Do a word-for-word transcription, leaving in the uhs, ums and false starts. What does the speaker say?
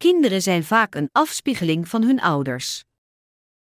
Kinderen zijn vaak een afspiegeling van hun ouders.